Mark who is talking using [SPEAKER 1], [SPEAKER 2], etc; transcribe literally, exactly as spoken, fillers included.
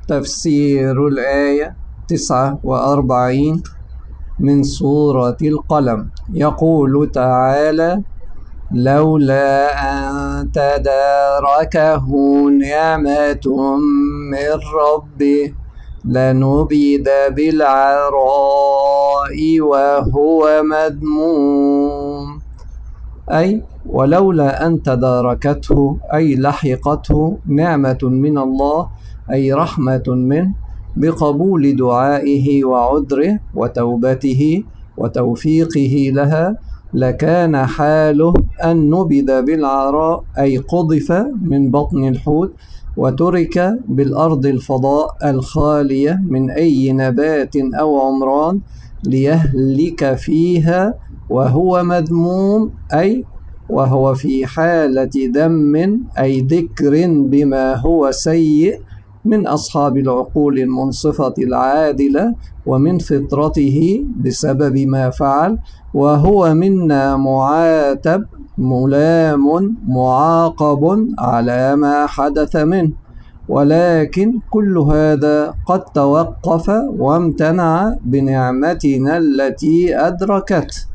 [SPEAKER 1] تفسير الآية تسعة وأربعين من سورة القلم. يقول تعالى: لولا أن تداركه نعمة من ربه لنبذ بالعراء وهو مذموم. أي ولولا أن تداركته أي لحقته نعمة من الله، أي رحمة منه بقبول دعائه وعذره وتوبته وتوفيقه لها، لكان حاله أن نبذ بالعراء أي قذف من بطن الحوت وترك بالأرض الفضاء الخالية من أي نبات أو عمران ليهلك فيها وهو مذموم، أي وهو في حالة ذم أي ذكر بما هو سيء من أصحاب العقول المنصفة العادلة ومن فطرته بسبب ما فعل، وهو منا معاتب ملام معاقب على ما حدث منه. ولكن كل هذا قد توقف وامتنع بنعمتنا التي أدركته.